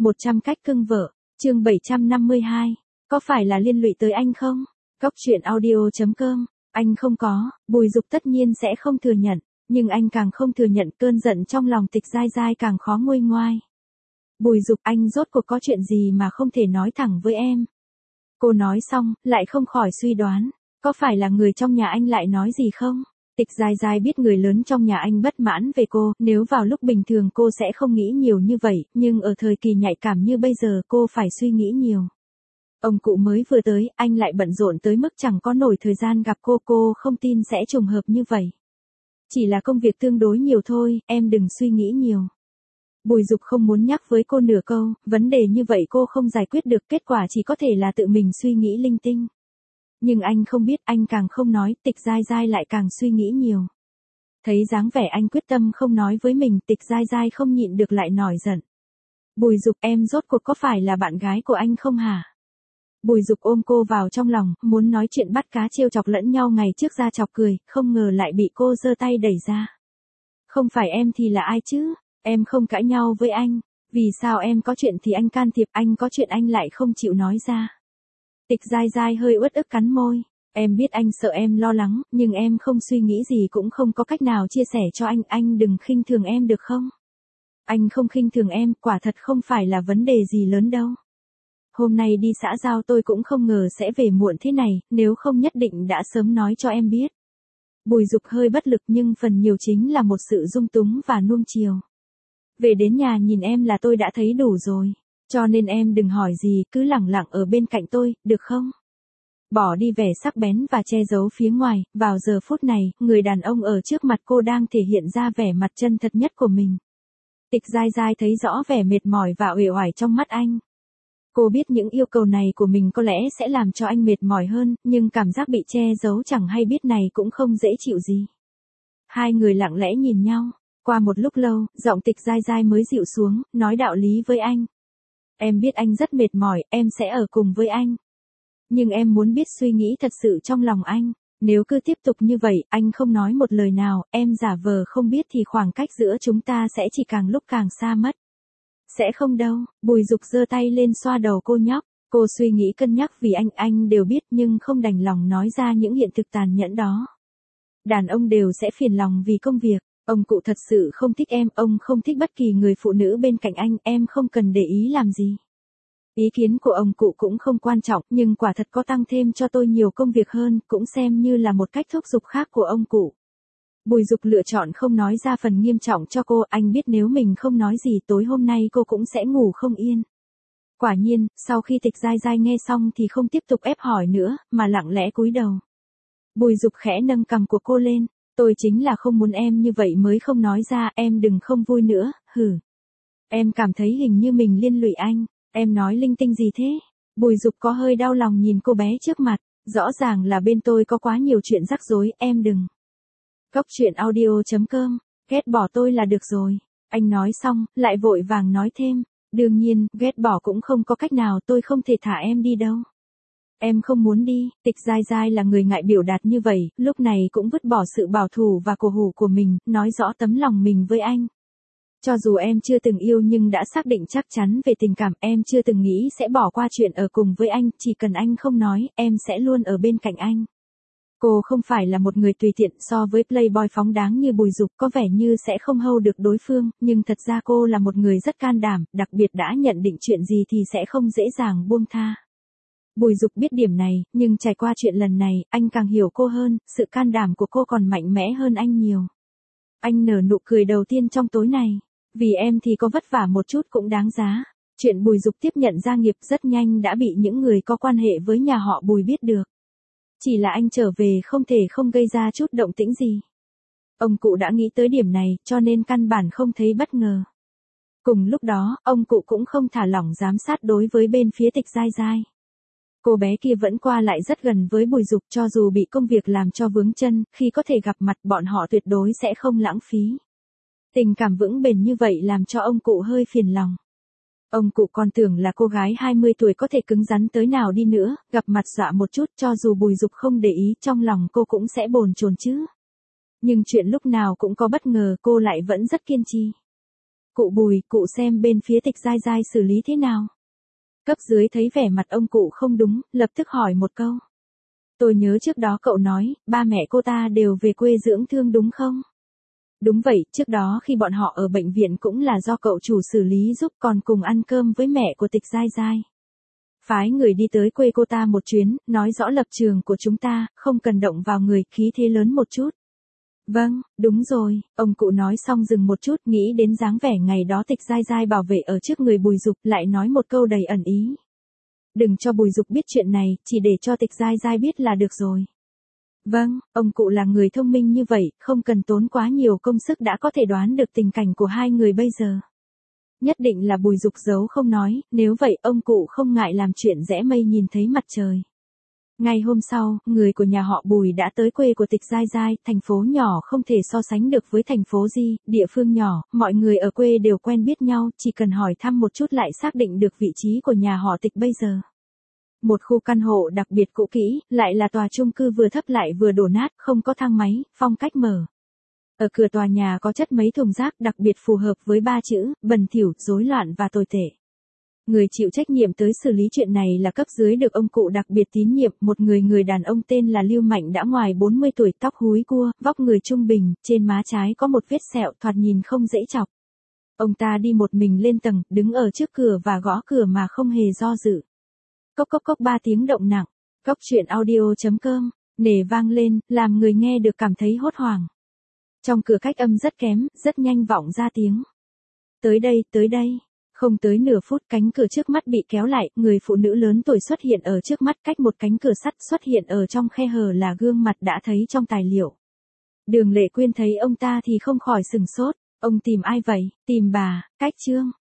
100 cách cưng vợ, chương 752. Có phải là liên lụy tới anh không? Góc truyện audio.com. Anh không có, Bùi Dục tất nhiên sẽ không thừa nhận, nhưng anh càng không thừa nhận cơn giận trong lòng Tịch Giai Giai càng khó nguôi ngoai. Bùi Dục, anh rốt cuộc có chuyện gì mà không thể nói thẳng với em? Cô nói xong, lại không khỏi suy đoán, có phải là người trong nhà anh lại nói gì không? Tịch Giai Giai biết người lớn trong nhà anh bất mãn về cô, nếu vào lúc bình thường cô sẽ không nghĩ nhiều như vậy, nhưng ở thời kỳ nhạy cảm như bây giờ cô phải suy nghĩ nhiều. Ông cụ mới vừa tới, anh lại bận rộn tới mức chẳng có nổi thời gian gặp cô không tin sẽ trùng hợp như vậy. Chỉ là công việc tương đối nhiều thôi, em đừng suy nghĩ nhiều. Bùi Dục không muốn nhắc với cô nửa câu, vấn đề như vậy cô không giải quyết được, kết quả chỉ có thể là tự mình suy nghĩ linh tinh. Nhưng anh không biết, anh càng không nói, Tịch Giai Giai lại càng suy nghĩ nhiều. Thấy dáng vẻ anh quyết tâm không nói với mình, Tịch Giai Giai không nhịn được lại nổi giận. Bùi Dục, em rốt cuộc có phải là bạn gái của anh không hả? Bùi Dục ôm cô vào trong lòng, muốn nói chuyện bắt cá trêu chọc lẫn nhau ngày trước ra chọc cười, không ngờ lại bị cô giơ tay đẩy ra. Không phải em thì là ai chứ? Em không cãi nhau với anh, vì sao em có chuyện thì anh can thiệp, anh có chuyện anh lại không chịu nói ra? Tịch Giai Giai hơi uất ức cắn môi, em biết anh sợ em lo lắng, nhưng em không suy nghĩ gì cũng không có cách nào chia sẻ cho anh đừng khinh thường em được không? Anh không khinh thường em, quả thật không phải là vấn đề gì lớn đâu. Hôm nay đi xã giao tôi cũng không ngờ sẽ về muộn thế này, nếu không nhất định đã sớm nói cho em biết. Bùi Dục hơi bất lực nhưng phần nhiều chính là một sự dung túng và nuông chiều. Về đến nhà nhìn em là tôi đã thấy đủ rồi, cho nên em đừng hỏi gì, cứ lẳng lặng ở bên cạnh tôi, được không? Bỏ đi vẻ sắc bén và che giấu phía ngoài, vào giờ phút này, người đàn ông ở trước mặt cô đang thể hiện ra vẻ mặt chân thật nhất của mình. Tịch Giai Giai thấy rõ vẻ mệt mỏi và uể oải trong mắt anh. Cô biết những yêu cầu này của mình có lẽ sẽ làm cho anh mệt mỏi hơn, nhưng cảm giác bị che giấu chẳng hay biết này cũng không dễ chịu gì. Hai người lặng lẽ nhìn nhau, qua một lúc lâu, giọng Tịch Giai Giai mới dịu xuống, nói đạo lý với anh. Em biết anh rất mệt mỏi, em sẽ ở cùng với anh. Nhưng em muốn biết suy nghĩ thật sự trong lòng anh, nếu cứ tiếp tục như vậy, anh không nói một lời nào, em giả vờ không biết thì khoảng cách giữa chúng ta sẽ chỉ càng lúc càng xa mất. Sẽ không đâu, Bùi Dục giơ tay lên xoa đầu cô nhóc, cô suy nghĩ cân nhắc vì anh đều biết nhưng không đành lòng nói ra những hiện thực tàn nhẫn đó. Đàn ông đều sẽ phiền lòng vì công việc, ông cụ thật sự không thích em, ông không thích bất kỳ người phụ nữ bên cạnh anh, em không cần để ý làm gì. Ý kiến của ông cụ cũng không quan trọng, nhưng quả thật có tăng thêm cho tôi nhiều công việc hơn, cũng xem như là một cách thúc giục khác của ông cụ. Bùi Dục lựa chọn không nói ra phần nghiêm trọng cho cô, anh biết nếu mình không nói gì tối hôm nay cô cũng sẽ ngủ không yên. Quả nhiên, sau khi Tịch Giai Giai nghe xong thì không tiếp tục ép hỏi nữa, mà lặng lẽ cúi đầu. Bùi Dục khẽ nâng cằm của cô lên, tôi chính là không muốn em như vậy mới không nói ra, em đừng không vui nữa, hử. Em cảm thấy hình như mình liên lụy anh, em nói linh tinh gì thế? Bùi Dục có hơi đau lòng nhìn cô bé trước mặt, rõ ràng là bên tôi có quá nhiều chuyện rắc rối, em đừng. Góc truyện audio.com, ghét bỏ tôi là được rồi. Anh nói xong, lại vội vàng nói thêm, đương nhiên, ghét bỏ cũng không có cách nào, tôi không thể thả em đi đâu. Em không muốn đi, Tịch Giai Giai là người ngại biểu đạt như vậy, lúc này cũng vứt bỏ sự bảo thủ và cổ hủ của mình, nói rõ tấm lòng mình với anh. Cho dù em chưa từng yêu nhưng đã xác định chắc chắn về tình cảm, em chưa từng nghĩ sẽ bỏ qua chuyện ở cùng với anh, chỉ cần anh không nói, em sẽ luôn ở bên cạnh anh. Cô không phải là một người tùy tiện, so với playboy phóng đáng như Bùi Dục có vẻ như sẽ không hold được đối phương, nhưng thật ra cô là một người rất can đảm, đặc biệt đã nhận định chuyện gì thì sẽ không dễ dàng buông tha. Bùi Dục biết điểm này, nhưng trải qua chuyện lần này, anh càng hiểu cô hơn, sự can đảm của cô còn mạnh mẽ hơn anh nhiều. Anh nở nụ cười đầu tiên trong tối này, vì em thì có vất vả một chút cũng đáng giá. Chuyện Bùi Dục tiếp nhận gia nghiệp rất nhanh đã bị những người có quan hệ với nhà họ Bùi biết được. Chỉ là anh trở về không thể không gây ra chút động tĩnh gì. Ông cụ đã nghĩ tới điểm này, cho nên căn bản không thấy bất ngờ. Cùng lúc đó, ông cụ cũng không thả lỏng giám sát đối với bên phía Tịch Giai Giai. Cô bé kia vẫn qua lại rất gần với Bùi Dục, cho dù bị công việc làm cho vướng chân, khi có thể gặp mặt bọn họ tuyệt đối sẽ không lãng phí. Tình cảm vững bền như vậy làm cho ông cụ hơi phiền lòng. Ông cụ còn tưởng là cô gái 20 tuổi có thể cứng rắn tới nào đi nữa, gặp mặt dọa một chút, cho dù Bùi Dục không để ý, trong lòng cô cũng sẽ bồn chồn chứ. Nhưng chuyện lúc nào cũng có bất ngờ, cô lại vẫn rất kiên trì. Cụ Bùi, cụ xem bên phía Tịch Giai Giai xử lý thế nào. Cấp dưới thấy vẻ mặt ông cụ không đúng, lập tức hỏi một câu. Tôi nhớ trước đó cậu nói, ba mẹ cô ta đều về quê dưỡng thương đúng không? Đúng vậy, trước đó khi bọn họ ở bệnh viện cũng là do cậu chủ xử lý giúp, còn cùng ăn cơm với mẹ của Tịch Giai Giai. Phái người đi tới quê cô ta một chuyến, nói rõ lập trường của chúng ta, không cần động vào người, khí thế lớn một chút. Vâng, đúng rồi, ông cụ nói xong dừng một chút, nghĩ đến dáng vẻ ngày đó Tịch Giai Giai bảo vệ ở trước người Bùi Dục, lại nói một câu đầy ẩn ý. Đừng cho Bùi Dục biết chuyện này, chỉ để cho Tịch Giai Giai biết là được rồi. Vâng, ông cụ là người thông minh như vậy, không cần tốn quá nhiều công sức đã có thể đoán được tình cảnh của hai người bây giờ. Nhất định là Bùi Dục giấu không nói, nếu vậy ông cụ không ngại làm chuyện rẽ mây nhìn thấy mặt trời. Ngày hôm sau, người của nhà họ Bùi đã tới quê của Tịch Giai Giai, thành phố nhỏ không thể so sánh được với thành phố Di, địa phương nhỏ, mọi người ở quê đều quen biết nhau, chỉ cần hỏi thăm một chút lại xác định được vị trí của nhà họ Tịch bây giờ. Một khu căn hộ đặc biệt cũ kỹ, lại là tòa chung cư vừa thấp lại vừa đổ nát, không có thang máy, phong cách mở. Ở cửa tòa nhà có chất mấy thùng rác đặc biệt phù hợp với ba chữ, bẩn thỉu, rối loạn và tồi tệ. Người chịu trách nhiệm tới xử lý chuyện này là cấp dưới được ông cụ đặc biệt tín nhiệm, một người đàn ông tên là Lưu Mạnh đã ngoài 40 tuổi, tóc húi cua, vóc người trung bình, trên má trái có một vết sẹo thoạt nhìn không dễ chọc. Ông ta đi một mình lên tầng, đứng ở trước cửa và gõ cửa mà không hề do dự. Cốc cốc cốc 3 tiếng động nặng. Cốc truyện audio.com, nề vang lên, làm người nghe được cảm thấy hốt hoảng. Trong cửa cách âm rất kém, rất nhanh vọng ra tiếng. Tới đây, tới đây. Không tới nửa phút cánh cửa trước mắt bị kéo lại, người phụ nữ lớn tuổi xuất hiện ở trước mắt, cách một cánh cửa sắt, xuất hiện ở trong khe hở là gương mặt đã thấy trong tài liệu. Đường Lệ Quyên thấy ông ta thì không khỏi sừng sốt. Ông tìm ai vậy? Tìm bà, Cách Trương.